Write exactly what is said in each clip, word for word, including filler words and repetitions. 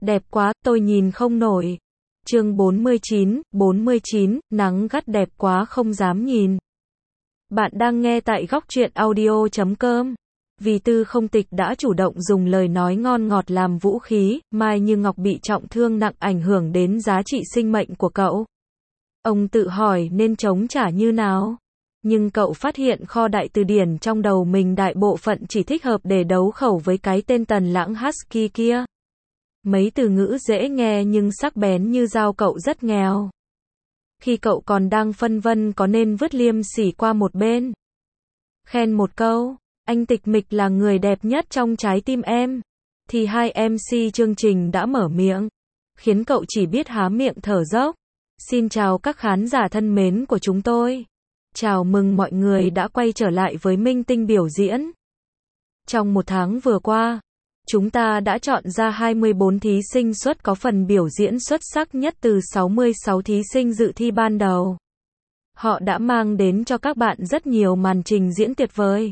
Đẹp quá, tôi nhìn không nổi. Chương bốn mươi chín, bốn mươi chín, nắng gắt đẹp quá không dám nhìn. Bạn đang nghe tại góc truyện audio chấm com. Vì Tư Không Tịch đã chủ động dùng lời nói ngon ngọt làm vũ khí, Mai Như Ngọc bị trọng thương nặng ảnh hưởng đến giá trị sinh mệnh của cậu. Ông tự hỏi nên chống trả như nào? Nhưng cậu phát hiện kho đại từ điển trong đầu mình đại bộ phận chỉ thích hợp để đấu khẩu với cái tên Tần Lãng Husky kia. Mấy từ ngữ dễ nghe nhưng sắc bén như dao cậu rất nghèo. Khi cậu còn đang phân vân có nên vứt liêm sỉ qua một bên. Khen một câu, anh Tịch Mịch là người đẹp nhất trong trái tim em. Thì hai em xê chương trình đã mở miệng. Khiến cậu chỉ biết há miệng thở dốc. Xin chào các khán giả thân mến của chúng tôi. Chào mừng mọi người đã quay trở lại với Minh Tinh biểu diễn. Trong một tháng vừa qua, chúng ta đã chọn ra hai mươi bốn thí sinh xuất có phần biểu diễn xuất sắc nhất từ sáu mươi sáu thí sinh dự thi ban đầu. Họ đã mang đến cho các bạn rất nhiều màn trình diễn tuyệt vời.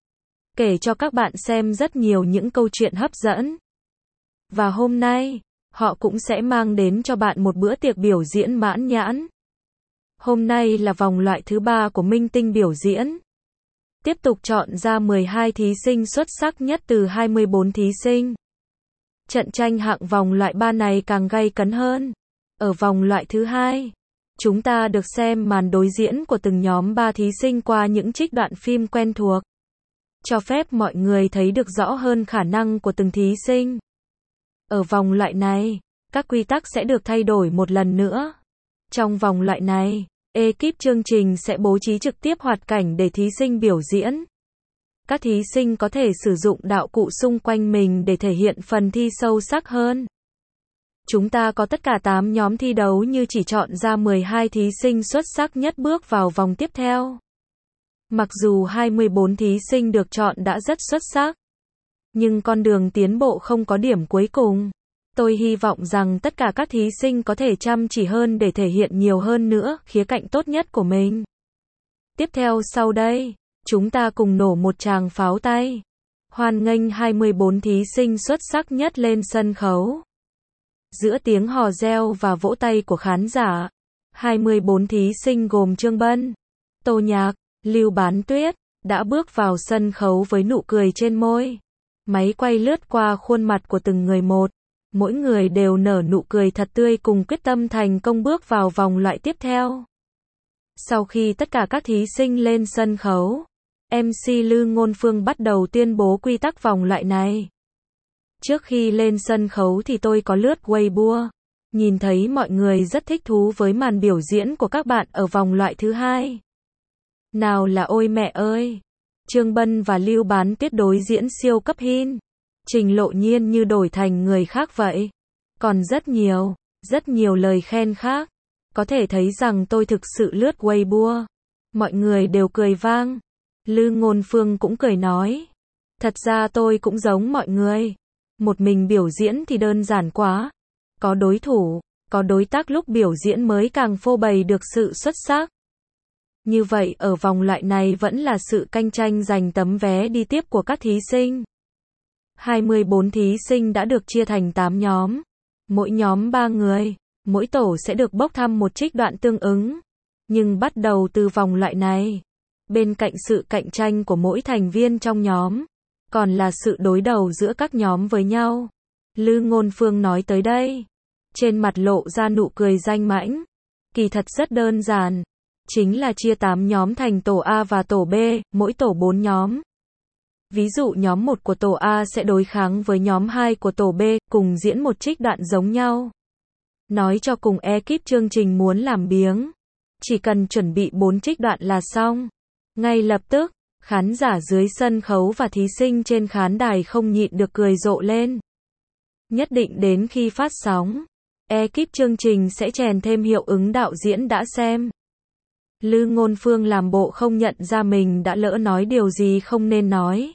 Kể cho các bạn xem rất nhiều những câu chuyện hấp dẫn. Và hôm nay, họ cũng sẽ mang đến cho bạn một bữa tiệc biểu diễn mãn nhãn. Hôm nay là vòng loại thứ ba của Minh Tinh biểu diễn. Tiếp tục chọn ra mười hai thí sinh xuất sắc nhất từ hai mươi bốn thí sinh. Trận tranh hạng vòng loại ba này càng gay cấn hơn. Ở vòng loại thứ hai, chúng ta được xem màn đối diễn của từng nhóm ba thí sinh qua những trích đoạn phim quen thuộc. Cho phép mọi người thấy được rõ hơn khả năng của từng thí sinh. Ở vòng loại này, các quy tắc sẽ được thay đổi một lần nữa. Trong vòng loại này, ekip chương trình sẽ bố trí trực tiếp hoạt cảnh để thí sinh biểu diễn. Các thí sinh có thể sử dụng đạo cụ xung quanh mình để thể hiện phần thi sâu sắc hơn. Chúng ta có tất cả tám nhóm thi đấu như chỉ chọn ra mười hai thí sinh xuất sắc nhất bước vào vòng tiếp theo. Mặc dù hai mươi bốn thí sinh được chọn đã rất xuất sắc, nhưng con đường tiến bộ không có điểm cuối cùng. Tôi hy vọng rằng tất cả các thí sinh có thể chăm chỉ hơn để thể hiện nhiều hơn nữa khía cạnh tốt nhất của mình. Tiếp theo sau đây, chúng ta cùng nổ một tràng pháo tay. Hoan nghênh hai mươi bốn thí sinh xuất sắc nhất lên sân khấu. Giữa tiếng hò reo và vỗ tay của khán giả, hai mươi bốn thí sinh gồm Trương Bân, Tô Nhạc, Lưu Bán Tuyết đã bước vào sân khấu với nụ cười trên môi. Máy quay lướt qua khuôn mặt của từng người một. Mỗi người đều nở nụ cười thật tươi cùng quyết tâm thành công bước vào vòng loại tiếp theo. Sau khi tất cả các thí sinh lên sân khấu, em xê Lư Ngôn Phương bắt đầu tuyên bố quy tắc vòng loại này. Trước khi lên sân khấu thì tôi có lướt Weibo, nhìn thấy mọi người rất thích thú với màn biểu diễn của các bạn ở vòng loại thứ hai. Nào là ôi mẹ ơi, Trương Bân và Lưu Bán Tuyết đối diễn siêu cấp hin. Trình Lộ Nhiên như đổi thành người khác vậy. Còn rất nhiều, rất nhiều lời khen khác. Có thể thấy rằng tôi thực sự lướt Weibo. Mọi người đều cười vang. Lư Ngôn Phương cũng cười nói. Thật ra tôi cũng giống mọi người. Một mình biểu diễn thì đơn giản quá. Có đối thủ, có đối tác lúc biểu diễn mới càng phô bày được sự xuất sắc. Như vậy ở vòng loại này vẫn là sự cạnh tranh giành tấm vé đi tiếp của các thí sinh. hai mươi bốn thí sinh đã được chia thành tám nhóm. Mỗi nhóm ba người, mỗi tổ sẽ được bốc thăm một trích đoạn tương ứng. Nhưng bắt đầu từ vòng loại này, bên cạnh sự cạnh tranh của mỗi thành viên trong nhóm, còn là sự đối đầu giữa các nhóm với nhau. Lư Ngôn Phương nói tới đây, trên mặt lộ ra nụ cười danh mãnh. Kỳ thật rất đơn giản, chính là chia tám nhóm thành tổ A và tổ B, mỗi tổ bốn nhóm. Ví dụ nhóm một của tổ A sẽ đối kháng với nhóm hai của tổ B, cùng diễn một trích đoạn giống nhau. Nói cho cùng ekip chương trình muốn làm biếng. Chỉ cần chuẩn bị bốn trích đoạn là xong. Ngay lập tức, khán giả dưới sân khấu và thí sinh trên khán đài không nhịn được cười rộ lên. Nhất định đến khi phát sóng, ekip chương trình sẽ chèn thêm hiệu ứng đạo diễn đã xem. Lư Ngôn Phương làm bộ không nhận ra mình đã lỡ nói điều gì không nên nói.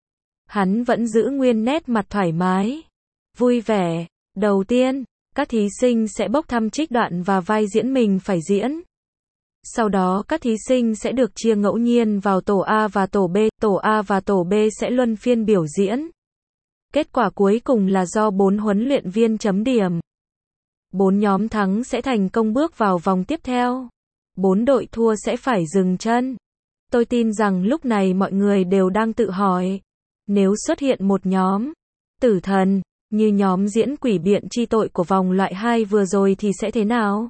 Hắn vẫn giữ nguyên nét mặt thoải mái, vui vẻ. Đầu tiên, các thí sinh sẽ bốc thăm trích đoạn và vai diễn mình phải diễn. Sau đó các thí sinh sẽ được chia ngẫu nhiên vào tổ A và tổ B, tổ A và tổ B sẽ luân phiên biểu diễn. Kết quả cuối cùng là do bốn huấn luyện viên chấm điểm. Bốn nhóm thắng sẽ thành công bước vào vòng tiếp theo. Bốn đội thua sẽ phải dừng chân. Tôi tin rằng lúc này mọi người đều đang tự hỏi, nếu xuất hiện một nhóm tử thần, như nhóm diễn quỷ biện chi tội của vòng loại hai vừa rồi thì sẽ thế nào?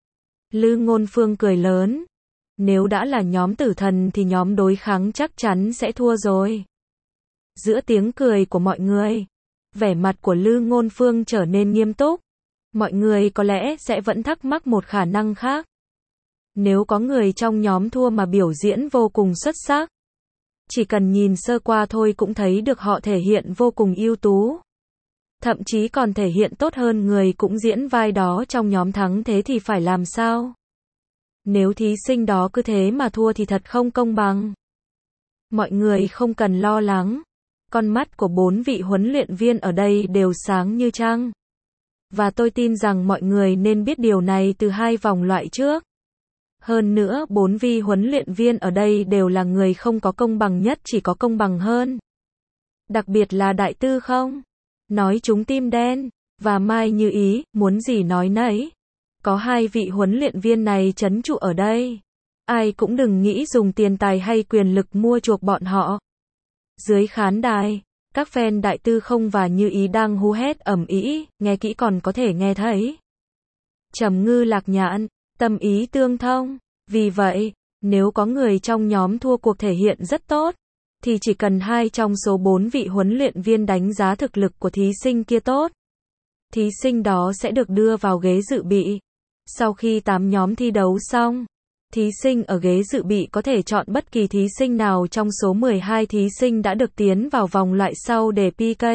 Lư Ngôn Phương cười lớn. Nếu đã là nhóm tử thần thì nhóm đối kháng chắc chắn sẽ thua rồi. Giữa tiếng cười của mọi người, vẻ mặt của Lư Ngôn Phương trở nên nghiêm túc. Mọi người có lẽ sẽ vẫn thắc mắc một khả năng khác. Nếu có người trong nhóm thua mà biểu diễn vô cùng xuất sắc, chỉ cần nhìn sơ qua thôi cũng thấy được họ thể hiện vô cùng ưu tú. Thậm chí còn thể hiện tốt hơn người cũng diễn vai đó trong nhóm thắng, thế thì phải làm sao? Nếu thí sinh đó cứ thế mà thua thì thật không công bằng. Mọi người không cần lo lắng. Con mắt của bốn vị huấn luyện viên ở đây đều sáng như trăng. Và tôi tin rằng mọi người nên biết điều này từ hai vòng loại trước. Hơn nữa, bốn vị huấn luyện viên ở đây đều là người không có công bằng nhất, chỉ có công bằng hơn. Đặc biệt là Đại Tư không? Nói chúng tim đen, và Mai Như Ý, muốn gì nói nấy. Có hai vị huấn luyện viên này trấn trụ ở đây. Ai cũng đừng nghĩ dùng tiền tài hay quyền lực mua chuộc bọn họ. Dưới khán đài, các fan Đại Tư không và Như Ý đang hú hét ầm ĩ, nghe kỹ còn có thể nghe thấy. Trầm ngư lạc nhạn, tâm ý tương thông. Vì vậy, nếu có người trong nhóm thua cuộc thể hiện rất tốt, thì chỉ cần hai trong số bốn vị huấn luyện viên đánh giá thực lực của thí sinh kia tốt, thí sinh đó sẽ được đưa vào ghế dự bị. Sau khi tám nhóm thi đấu xong, thí sinh ở ghế dự bị có thể chọn bất kỳ thí sinh nào trong số mười hai thí sinh đã được tiến vào vòng loại sau để pê ca.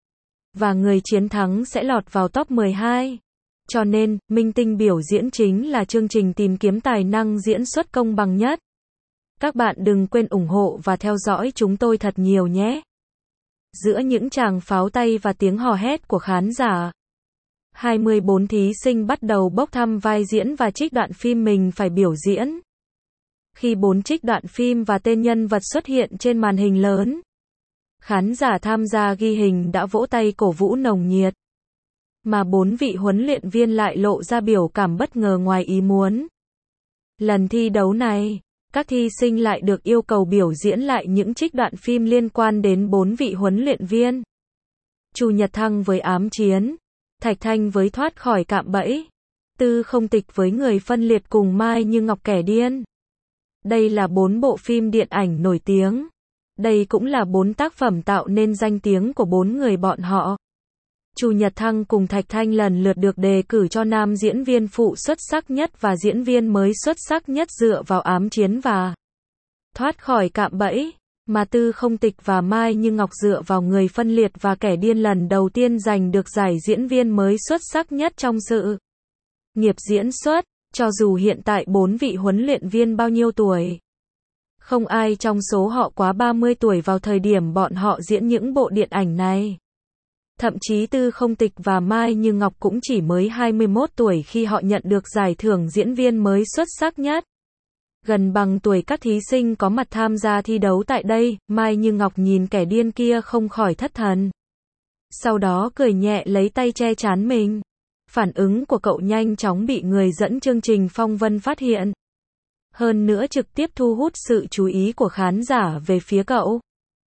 Và người chiến thắng sẽ lọt vào top mười hai. Cho nên, Minh Tinh biểu diễn chính là chương trình tìm kiếm tài năng diễn xuất công bằng nhất. Các bạn đừng quên ủng hộ và theo dõi chúng tôi thật nhiều nhé. Giữa những tràng pháo tay và tiếng hò hét của khán giả, hai mươi bốn thí sinh bắt đầu bốc thăm vai diễn và trích đoạn phim mình phải biểu diễn. Khi bốn trích đoạn phim và tên nhân vật xuất hiện trên màn hình lớn, khán giả tham gia ghi hình đã vỗ tay cổ vũ nồng nhiệt. Mà bốn vị huấn luyện viên lại lộ ra biểu cảm bất ngờ ngoài ý muốn. Lần thi đấu này, các thí sinh lại được yêu cầu biểu diễn lại những trích đoạn phim liên quan đến bốn vị huấn luyện viên. Chu Nhật Thăng với ám chiến, Thạch Thanh với thoát khỏi cạm bẫy, Tư Không Tịch với người phân liệt cùng Mai Như Ngọc kẻ điên. Đây là bốn bộ phim điện ảnh nổi tiếng. Đây cũng là bốn tác phẩm tạo nên danh tiếng của bốn người bọn họ. Chu Nhật Thăng cùng Thạch Thanh lần lượt được đề cử cho nam diễn viên phụ xuất sắc nhất và diễn viên mới xuất sắc nhất dựa vào ám chiến và thoát khỏi cạm bẫy, mà Tư Không Tịch và Mai Như Ngọc dựa vào người phân liệt và kẻ điên lần đầu tiên giành được giải diễn viên mới xuất sắc nhất trong sự nghiệp diễn xuất. Cho dù hiện tại bốn vị huấn luyện viên bao nhiêu tuổi, không ai trong số họ quá ba mươi tuổi vào thời điểm bọn họ diễn những bộ điện ảnh này. Thậm chí Tư Không Tịch và Mai Như Ngọc cũng chỉ mới hai mươi mốt tuổi khi họ nhận được giải thưởng diễn viên mới xuất sắc nhất. Gần bằng tuổi các thí sinh có mặt tham gia thi đấu tại đây, Mai Như Ngọc nhìn kẻ điên kia không khỏi thất thần. Sau đó cười nhẹ lấy tay che trán mình. Phản ứng của cậu nhanh chóng bị người dẫn chương trình Phong Vân phát hiện. Hơn nữa trực tiếp thu hút sự chú ý của khán giả về phía cậu.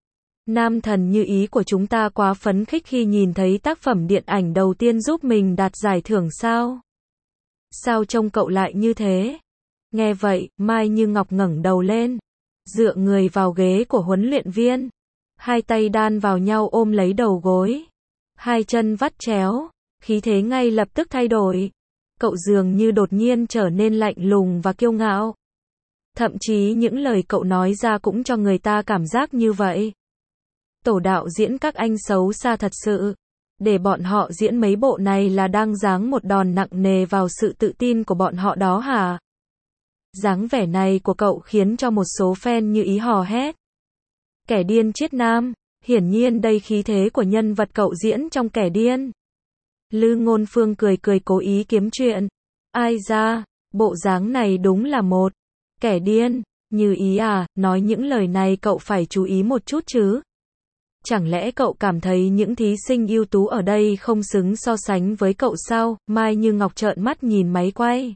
Nam thần Như Ý của chúng ta quá phấn khích khi nhìn thấy tác phẩm điện ảnh đầu tiên giúp mình đạt giải thưởng sao? Sao trông cậu lại như thế? Nghe vậy, Mai Như Ngọc ngẩng đầu lên, dựa người vào ghế của huấn luyện viên, hai tay đan vào nhau ôm lấy đầu gối, hai chân vắt chéo, khí thế ngay lập tức thay đổi. Cậu dường như đột nhiên trở nên lạnh lùng và kiêu ngạo. Thậm chí những lời cậu nói ra cũng cho người ta cảm giác như vậy. Tổ đạo diễn các anh xấu xa thật sự. Để bọn họ diễn mấy bộ này là đang giáng một đòn nặng nề vào sự tự tin của bọn họ đó hả? Dáng vẻ này của cậu khiến cho một số fan Như Ý hò hét. Kẻ điên triết nam, hiển nhiên đây khí thế của nhân vật cậu diễn trong Kẻ điên. Lư Ngôn Phương cười cười cố ý kiếm chuyện. Ai ra, bộ dáng này đúng là một kẻ điên. Như Ý à, nói những lời này cậu phải chú ý một chút chứ. Chẳng lẽ cậu cảm thấy những thí sinh ưu tú ở đây không xứng so sánh với cậu sao? Mai Như Ngọc trợn mắt nhìn máy quay.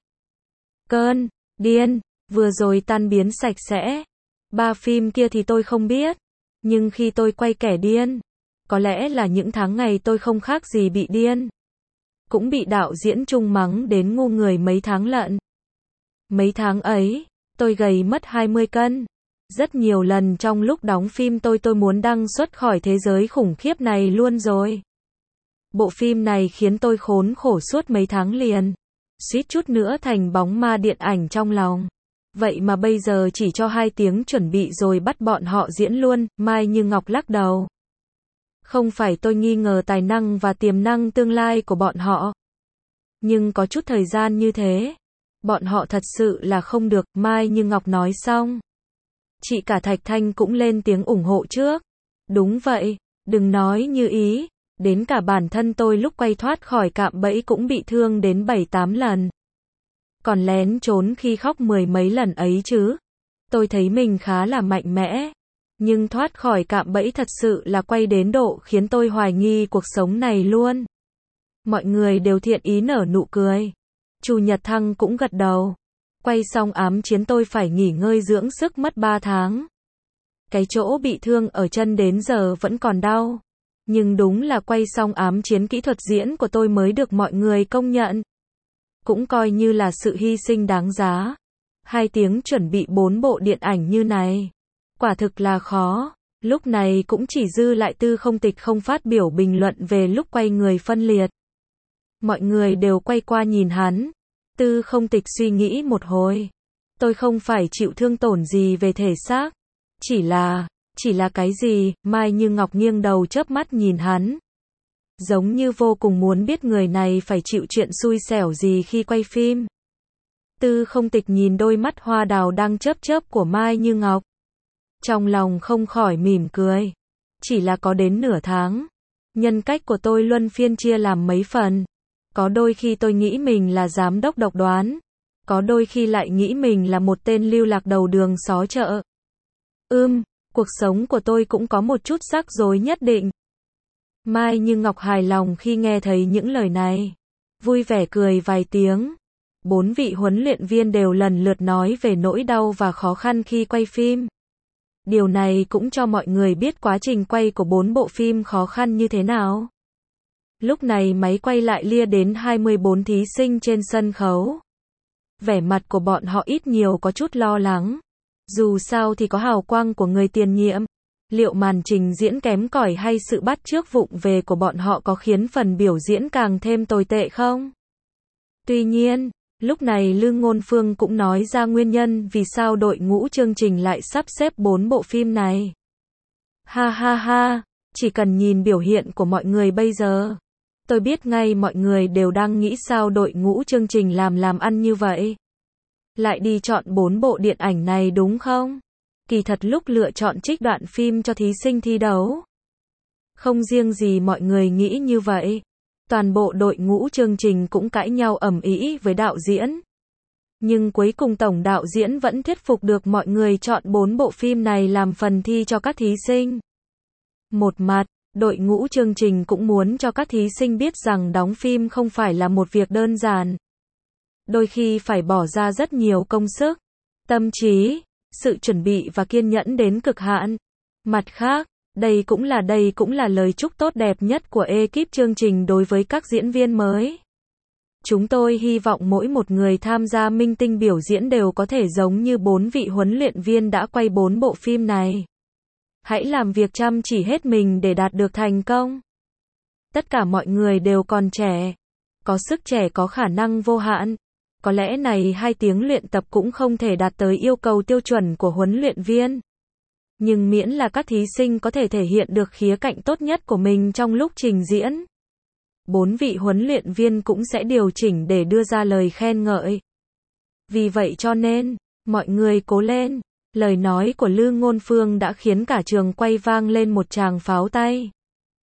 Cơn điên vừa rồi tan biến sạch sẽ. Ba phim kia thì tôi không biết, nhưng khi tôi quay Kẻ Điên, có lẽ là những tháng ngày tôi không khác gì bị điên. Cũng bị đạo diễn Trung mắng đến ngu người mấy tháng lận. Mấy tháng ấy, tôi gầy mất hai mươi cân. Rất nhiều lần trong lúc đóng phim tôi tôi muốn đăng xuất khỏi thế giới khủng khiếp này luôn rồi. Bộ phim này khiến tôi khốn khổ suốt mấy tháng liền. Suýt chút nữa thành bóng ma điện ảnh trong lòng. Vậy mà bây giờ chỉ cho hai tiếng chuẩn bị rồi bắt bọn họ diễn luôn. Mai Như Ngọc lắc đầu. Không phải tôi nghi ngờ tài năng và tiềm năng tương lai của bọn họ. Nhưng có chút thời gian như thế, bọn họ thật sự là không được. Mai Như Ngọc nói xong, chị cả Thạch Thanh cũng lên tiếng ủng hộ trước. Đúng vậy, đừng nói như ý, đến cả bản thân tôi lúc quay thoát khỏi cạm bẫy cũng bị thương đến bảy tám lần. Còn lén trốn khi khóc mười mấy lần ấy chứ. Tôi thấy mình khá là mạnh mẽ. Nhưng thoát khỏi cạm bẫy thật sự là quay đến độ khiến tôi hoài nghi cuộc sống này luôn. Mọi người đều thiện ý nở nụ cười. Chu Nhật Thăng cũng gật đầu. Quay xong Ám Chiến tôi phải nghỉ ngơi dưỡng sức mất ba tháng. Cái chỗ bị thương ở chân đến giờ vẫn còn đau. Nhưng đúng là quay xong Ám Chiến kỹ thuật diễn của tôi mới được mọi người công nhận. Cũng coi như là sự hy sinh đáng giá. Hai tiếng chuẩn bị bốn bộ điện ảnh như này. Quả thực là khó. Lúc này cũng chỉ dư lại Tư Không Tịch không phát biểu bình luận về lúc quay người phân liệt. Mọi người đều quay qua nhìn hắn. Tư Không Tịch suy nghĩ một hồi. Tôi không phải chịu thương tổn gì về thể xác. Chỉ là, chỉ là cái gì? Mai Như Ngọc nghiêng đầu chớp mắt nhìn hắn. Giống như vô cùng muốn biết người này phải chịu chuyện xui xẻo gì khi quay phim. Tư Không Tịch nhìn đôi mắt hoa đào đang chớp chớp của Mai Như Ngọc. Trong lòng không khỏi mỉm cười. Chỉ là có đến nửa tháng. Nhân cách của tôi luân phiên chia làm mấy phần. Có đôi khi tôi nghĩ mình là giám đốc độc đoán. Có đôi khi lại nghĩ mình là một tên lưu lạc đầu đường xó chợ. Ưm, cuộc sống của tôi cũng có một chút rắc rối nhất định. Mai Như Ngọc hài lòng khi nghe thấy những lời này. Vui vẻ cười vài tiếng. Bốn vị huấn luyện viên đều lần lượt nói về nỗi đau và khó khăn khi quay phim. Điều này cũng cho mọi người biết quá trình quay của bốn bộ phim khó khăn như thế nào. Lúc này máy quay lại lia đến hai mươi bốn thí sinh trên sân khấu. Vẻ mặt của bọn họ ít nhiều có chút lo lắng. Dù sao thì có hào quang của người tiền nhiệm. Liệu màn trình diễn kém cỏi hay sự bắt chước vụng về của bọn họ có khiến phần biểu diễn càng thêm tồi tệ không? Tuy nhiên, lúc này Lương Ngôn Phương cũng nói ra nguyên nhân vì sao đội ngũ chương trình lại sắp xếp bốn bộ phim này. Ha ha ha, chỉ cần nhìn biểu hiện của mọi người bây giờ, tôi biết ngay mọi người đều đang nghĩ sao đội ngũ chương trình làm làm ăn như vậy. Lại đi chọn bốn bộ điện ảnh này đúng không? Kỳ thật lúc lựa chọn trích đoạn phim cho thí sinh thi đấu, không riêng gì mọi người nghĩ như vậy. Toàn bộ đội ngũ chương trình cũng cãi nhau ầm ĩ với đạo diễn. Nhưng cuối cùng tổng đạo diễn vẫn thuyết phục được mọi người chọn bốn bộ phim này làm phần thi cho các thí sinh. Một mặt, đội ngũ chương trình cũng muốn cho các thí sinh biết rằng đóng phim không phải là một việc đơn giản. Đôi khi phải bỏ ra rất nhiều công sức, tâm trí, sự chuẩn bị và kiên nhẫn đến cực hạn. Mặt khác, đây cũng là đây cũng là lời chúc tốt đẹp nhất của ekip chương trình đối với các diễn viên mới. Chúng tôi hy vọng mỗi một người tham gia minh tinh biểu diễn đều có thể giống như bốn vị huấn luyện viên đã quay bốn bộ phim này. Hãy làm việc chăm chỉ hết mình để đạt được thành công. Tất cả mọi người đều còn trẻ, có sức trẻ có khả năng vô hạn. Có lẽ này hai tiếng luyện tập cũng không thể đạt tới yêu cầu tiêu chuẩn của huấn luyện viên. Nhưng miễn là các thí sinh có thể thể hiện được khía cạnh tốt nhất của mình trong lúc trình diễn, bốn vị huấn luyện viên cũng sẽ điều chỉnh để đưa ra lời khen ngợi. Vì vậy cho nên, mọi người cố lên. Lời nói của Lương Ngôn Phương đã khiến cả trường quay vang lên một tràng pháo tay.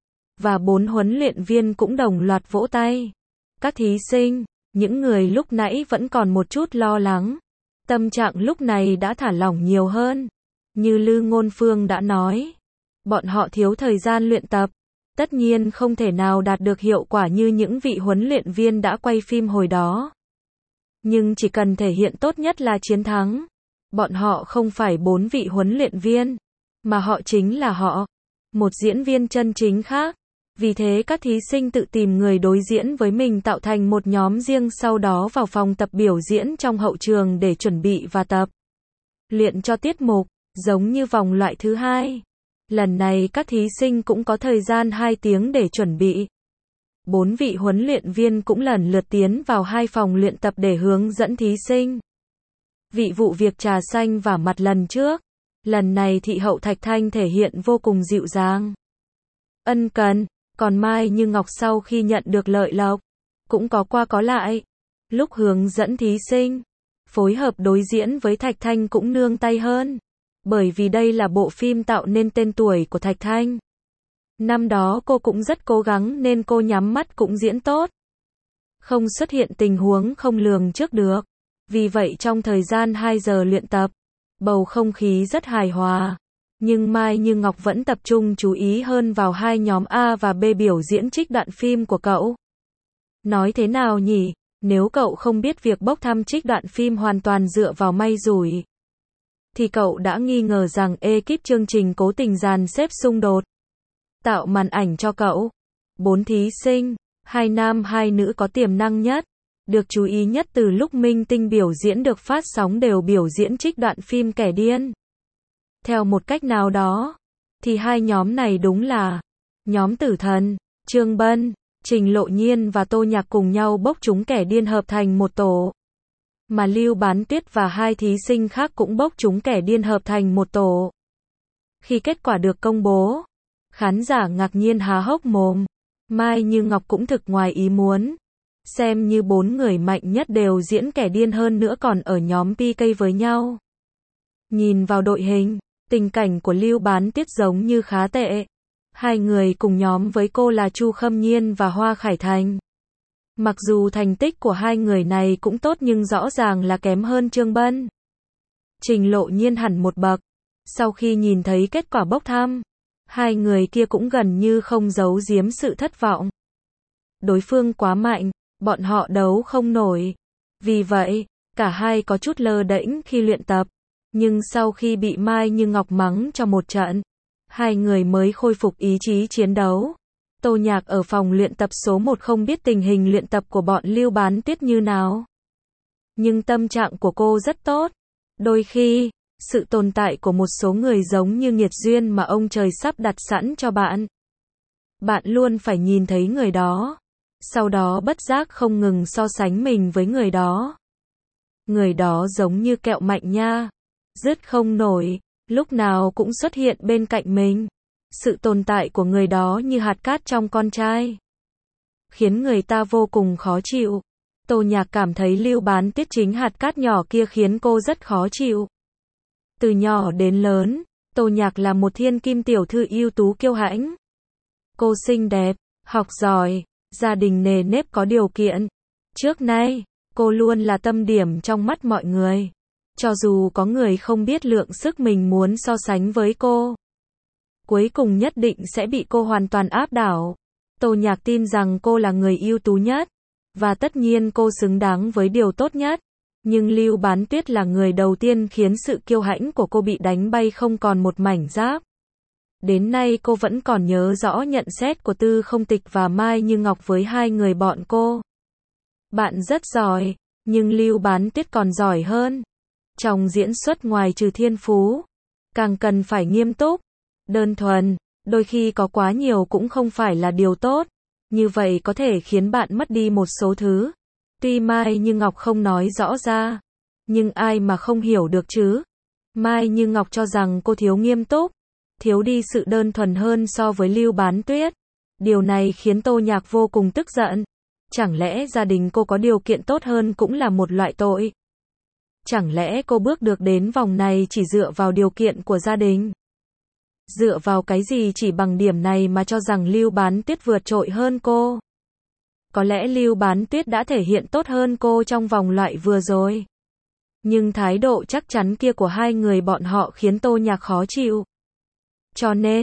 Và bốn huấn luyện viên cũng đồng loạt vỗ tay. Các thí sinh, những người lúc nãy vẫn còn một chút lo lắng, tâm trạng lúc này đã thả lỏng nhiều hơn. Như Lương Ngôn Phương đã nói, Bọn họ thiếu thời gian luyện tập, tất nhiên không thể nào đạt được hiệu quả như những vị huấn luyện viên đã quay phim hồi đó. Nhưng chỉ cần thể hiện tốt nhất là chiến thắng. Bọn họ không phải bốn vị huấn luyện viên, mà họ chính là họ, một diễn viên chân chính khác. Vì thế các thí sinh tự tìm người đối diễn với mình tạo thành một nhóm riêng, sau đó vào phòng tập biểu diễn trong hậu trường để chuẩn bị và tập luyện cho tiết mục, giống như vòng loại thứ hai. Lần này các thí sinh cũng có thời gian hai tiếng để chuẩn bị. Bốn vị huấn luyện viên cũng lần lượt tiến vào hai phòng luyện tập để hướng dẫn thí sinh. Vị vụ việc trà xanh và mặt lần trước, lần này thị hậu Thạch Thanh thể hiện vô cùng dịu dàng, ân cần, còn Mai Như Ngọc sau khi nhận được lợi lộc, cũng có qua có lại. Lúc hướng dẫn thí sinh, phối hợp đối diễn với Thạch Thanh cũng nương tay hơn, bởi vì đây là bộ phim tạo nên tên tuổi của Thạch Thanh. Năm đó cô cũng rất cố gắng nên cô nhắm mắt cũng diễn tốt, không xuất hiện tình huống không lường trước được. Vì vậy trong thời gian hai giờ luyện tập, bầu không khí rất hài hòa. Nhưng Mai Như Ngọc vẫn tập trung chú ý hơn vào hai nhóm A và B biểu diễn trích đoạn phim của cậu. Nói thế nào nhỉ, nếu cậu không biết việc bốc thăm trích đoạn phim hoàn toàn dựa vào may rủi, thì cậu đã nghi ngờ rằng ekip chương trình cố tình dàn xếp xung đột, tạo màn ảnh cho cậu. Bốn thí sinh, hai nam hai nữ có tiềm năng nhất, được chú ý nhất từ lúc Minh Tinh biểu diễn được phát sóng đều biểu diễn trích đoạn phim Kẻ Điên. Theo một cách nào đó, thì hai nhóm này đúng là nhóm Tử Thần, Trương Bân, Trình Lộ Nhiên và Tô Nhạc cùng nhau bốc trúng Kẻ Điên hợp thành một tổ. Mà Lưu Bán Tuyết và hai thí sinh khác cũng bốc trúng Kẻ Điên hợp thành một tổ. Khi kết quả được công bố, khán giả ngạc nhiên há hốc mồm. Mai Như Ngọc cũng thực ngoài ý muốn. Xem như bốn người mạnh nhất đều diễn Kẻ Điên, hơn nữa còn ở nhóm pê ca với nhau. Nhìn vào đội hình, tình cảnh của Lưu Bán Tuyết giống như khá tệ. Hai người cùng nhóm với cô là Chu Khâm Nhiên và Hoa Khải Thành. Mặc dù thành tích của hai người này cũng tốt nhưng rõ ràng là kém hơn Trương Bân, Trình Lộ Nhiên hẳn một bậc. Sau khi nhìn thấy kết quả bốc thăm, hai người kia cũng gần như không giấu giếm sự thất vọng. Đối phương quá mạnh, bọn họ đấu không nổi. Vì vậy, cả hai có chút lơ đễnh khi luyện tập. Nhưng sau khi bị Mai Như Ngọc mắng cho một trận, hai người mới khôi phục ý chí chiến đấu. Tô Nhạc ở phòng luyện tập số một không biết tình hình luyện tập của bọn Lưu Bán Tuyết như nào. Nhưng tâm trạng của cô rất tốt. Đôi khi, sự tồn tại của một số người giống như nghiệt duyên mà ông trời sắp đặt sẵn cho bạn. Bạn luôn phải nhìn thấy người đó, sau đó bất giác không ngừng so sánh mình với người đó. Người đó giống như kẹo mạnh nha, dứt không nổi, lúc nào cũng xuất hiện bên cạnh mình. Sự tồn tại của người đó như hạt cát trong con trai, khiến người ta vô cùng khó chịu. Tô Nhạc cảm thấy Lưu Bán Tuyết chính hạt cát nhỏ kia khiến cô rất khó chịu. Từ nhỏ đến lớn, Tô Nhạc là một thiên kim tiểu thư ưu tú kiêu hãnh. Cô xinh đẹp, học giỏi, gia đình nề nếp có điều kiện. Trước nay, cô luôn là tâm điểm trong mắt mọi người. Cho dù có người không biết lượng sức mình muốn so sánh với cô, cuối cùng nhất định sẽ bị cô hoàn toàn áp đảo. Tô Nhạc tin rằng cô là người ưu tú nhất, và tất nhiên cô xứng đáng với điều tốt nhất. Nhưng Lưu Bán Tuyết là người đầu tiên khiến sự kiêu hãnh của cô bị đánh bay không còn một mảnh giáp. Đến nay cô vẫn còn nhớ rõ nhận xét của Tư Không Tịch và Mai Như Ngọc với hai người bọn cô. Bạn rất giỏi, nhưng Lưu Bán Tuyết còn giỏi hơn. Trong diễn xuất ngoài trừ thiên phú, càng cần phải nghiêm túc, đơn thuần, đôi khi có quá nhiều cũng không phải là điều tốt. Như vậy có thể khiến bạn mất đi một số thứ. Tuy Mai Như Ngọc không nói rõ ra, nhưng ai mà không hiểu được chứ. Mai Như Ngọc cho rằng cô thiếu nghiêm túc, thiếu đi sự đơn thuần hơn so với Lưu Bán Tuyết. Điều này khiến Tô Nhạc vô cùng tức giận. Chẳng lẽ gia đình cô có điều kiện tốt hơn cũng là một loại tội? Chẳng lẽ cô bước được đến vòng này chỉ dựa vào điều kiện của gia đình? Dựa vào cái gì chỉ bằng điểm này mà cho rằng Lưu Bán Tuyết vượt trội hơn cô? Có lẽ Lưu Bán Tuyết đã thể hiện tốt hơn cô trong vòng loại vừa rồi. Nhưng thái độ chắc chắn kia của hai người bọn họ khiến Tô Nhạc khó chịu. Cho nên,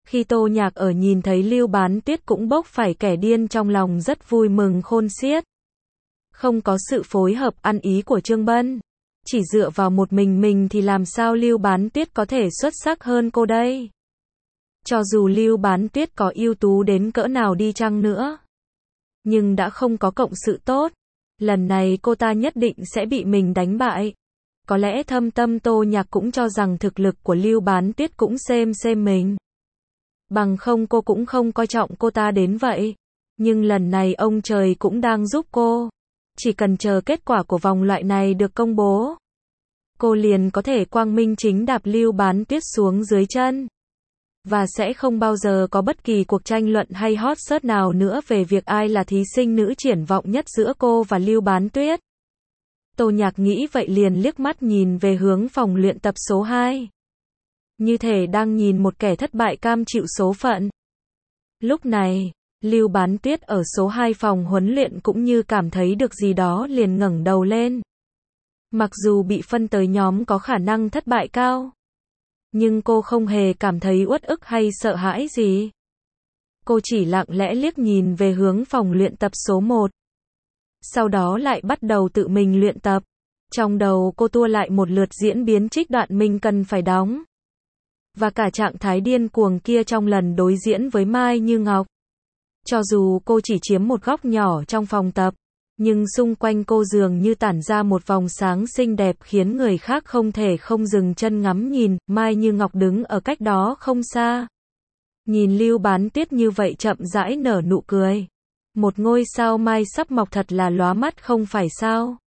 Khi Tô Nhạc ở nhìn thấy Lưu Bán Tuyết cũng bốc phải kẻ điên trong lòng rất vui mừng khôn xiết. Không có sự phối hợp ăn ý của Trương Bân. Chỉ dựa vào một mình mình thì làm sao Lưu Bán Tuyết có thể xuất sắc hơn cô đây? Cho dù Lưu Bán Tuyết có ưu tú đến cỡ nào đi chăng nữa, nhưng đã không có cộng sự tốt. Lần này cô ta nhất định sẽ bị mình đánh bại. Có lẽ thâm tâm Tô Nhạc cũng cho rằng thực lực của Lưu Bán Tuyết cũng xem xem mình. Bằng không cô cũng không coi trọng cô ta đến vậy. Nhưng lần này ông trời cũng đang giúp cô. Chỉ cần chờ kết quả của vòng loại này được công bố, cô liền có thể quang minh chính đạp Lưu Bán Tuyết xuống dưới chân. Và sẽ không bao giờ có bất kỳ cuộc tranh luận hay hot search nào nữa về việc ai là thí sinh nữ triển vọng nhất giữa cô và Lưu Bán Tuyết. Tô Nhạc nghĩ vậy liền liếc mắt nhìn về hướng phòng luyện tập số hai. Như thể đang nhìn một kẻ thất bại cam chịu số phận. Lúc này, Lưu Bán Tuyết ở số hai phòng huấn luyện cũng như cảm thấy được gì đó liền ngẩng đầu lên. Mặc dù bị phân tới nhóm có khả năng thất bại cao, nhưng cô không hề cảm thấy uất ức hay sợ hãi gì. Cô chỉ lặng lẽ liếc nhìn về hướng phòng luyện tập số một. Sau đó lại bắt đầu tự mình luyện tập. Trong đầu cô tua lại một lượt diễn biến trích đoạn mình cần phải đóng. Và cả trạng thái điên cuồng kia trong lần đối diễn với Mai Như Ngọc. Cho dù cô chỉ chiếm một góc nhỏ trong phòng tập, nhưng xung quanh cô dường như tản ra một vòng sáng xinh đẹp khiến người khác không thể không dừng chân ngắm nhìn. Mai Như Ngọc đứng ở cách đó không xa. Nhìn Lưu Bán Tuyết như vậy chậm rãi nở nụ cười. Một ngôi sao mai sắp mọc thật là lóa mắt không phải sao?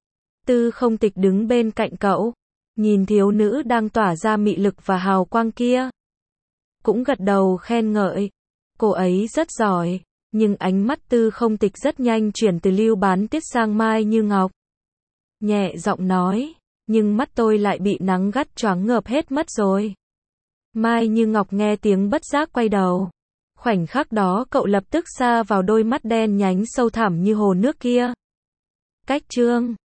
Tư Không Tịch đứng bên cạnh cậu, nhìn thiếu nữ đang tỏa ra mị lực và hào quang kia, cũng gật đầu khen ngợi. Cô ấy rất giỏi, nhưng ánh mắt Tư Không Tịch rất nhanh chuyển từ Lưu Bán Tuyết sang Mai Như Ngọc. Nhẹ giọng nói, nhưng mắt tôi lại bị nắng gắt choáng ngợp hết mất rồi. Mai Như Ngọc nghe tiếng bất giác quay đầu. Khoảnh khắc đó cậu lập tức sa vào đôi mắt đen nhánh sâu thẳm như hồ nước kia. Cách chương